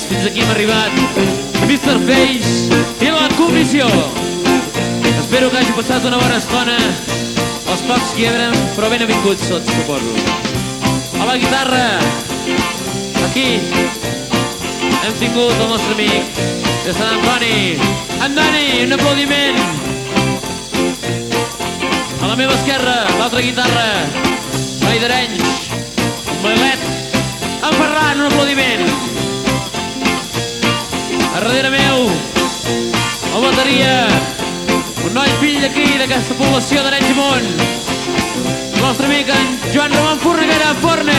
fins aquí hem arribat. Mr. Face i la comissió. Espero que hagi passat una bona estona. Els pocs que hi eren, però ben avinguts tots, suposo. A la guitarra, aquí, hem tingut el nostre amic de Sant Antoni. Antoni, un aplaudiment. A la meva esquerra, l'altra guitarra, Vall d'Arenys, un bailet. En Ferran, un aplaudiment. A darrere meu, el bateria, un noi fill d'aquí, d'aquesta població d'Arenys i Munt, el nostre amic en Joan Ramon Forniguera Forne.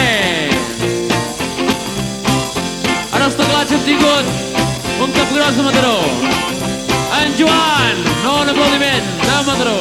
En els teclats hem tingut un capgròs de Mataró, en Joan, no, un aplaudiment, de Mataró.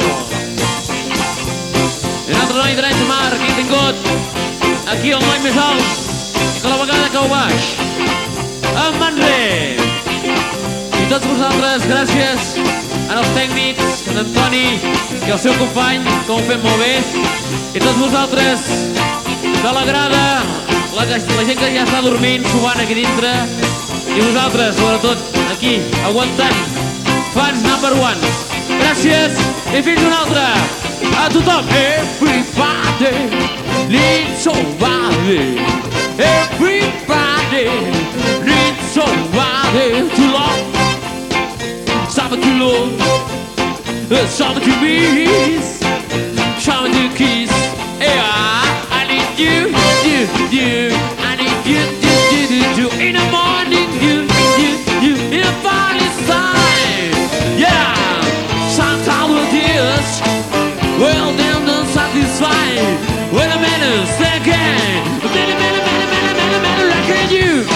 I un altre noi d'Arenys de Mar que he tingut aquí el noi més alt, que a la vegada cau baix, en Manré. I tots vosaltres, gràcies als tècnics, en Antoni i el seu company, que ho fem molt bé. I tots vosaltres de la grada, la gent que ja està dormint, sovant aquí dintre. I vosaltres, sobretot, aquí, aguantant. Fans number one. Gràcies i fins una altra. A tothom. Everybody needs somebody. Everybody needs somebody to love. Somebody to love. Somebody to miss. Somebody to kiss. Yeah, I need you, you. I need you. In the morning, you. In the morning time. Yeah, sometimes with tears. Well, then don't satisfy. Wait a minute, second. Look at you.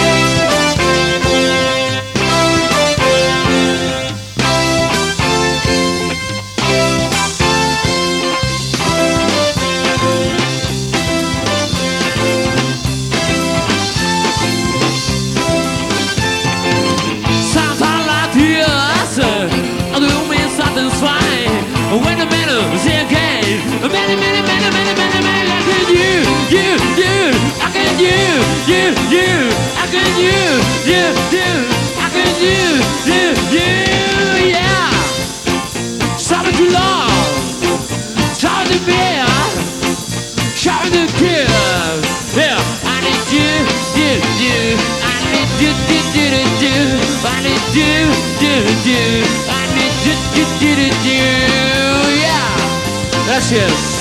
Sometimes like tears. Do me satisfy. Wait a minute, second. Look at you. I can you. I can you. Yeah. Something to love, something to bear, something to kill. Yeah. I need you. I need you. I need you. Yeah. Gracias.